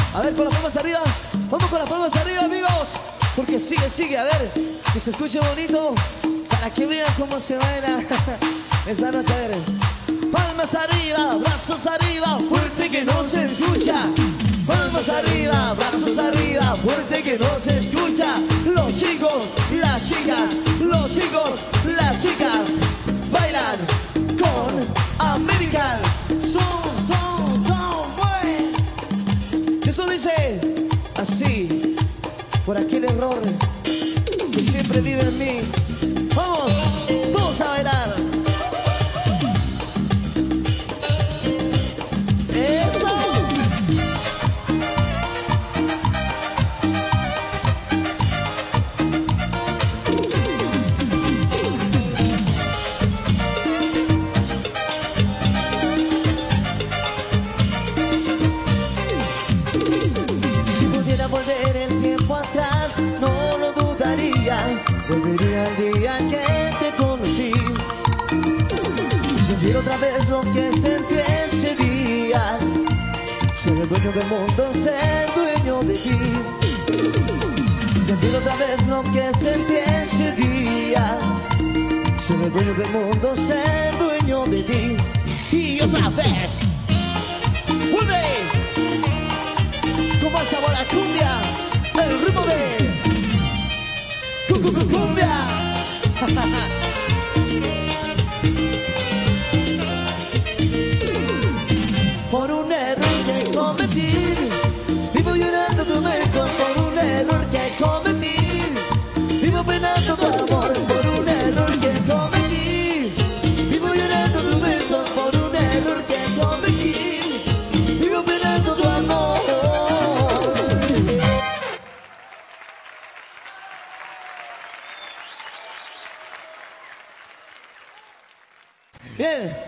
A ver, con las palmas arriba. Vamos con las palmas arriba, amigos. Porque sigue, a ver. Que se escuche bonito. Para que vean cómo se baila esa noche. A ver. Palmas arriba, brazos arriba, fuerte que no se escucha. Palmas arriba, brazos arriba, fuerte que no se escucha. Los chicos, las chicas, los chicos, las chicas bailan con American. Eso dice así, por aquel error que siempre vive en mí. Vamos, todos a bailar. Eso. Si pudiera volver el tiempo atrás, no lo dudaría. Volvería al día que te conocí y sentir otra vez lo que sentí ese día. Ser el dueño del mundo, ser dueño de ti. Y sentir otra vez lo que sentí ese día. Ser el dueño del mundo, ser dueño de ti. Y otra vez, vuelve como el sabor a cumbia, el ritmo de cumbia. Por un error que cometí, vivo llorando tu beso. Por un error que cometí, vivo penando tu amor. Por un error que cometí, vivo llorando tu beso. Por un error que cometí, vivo penando tu amor. Bien,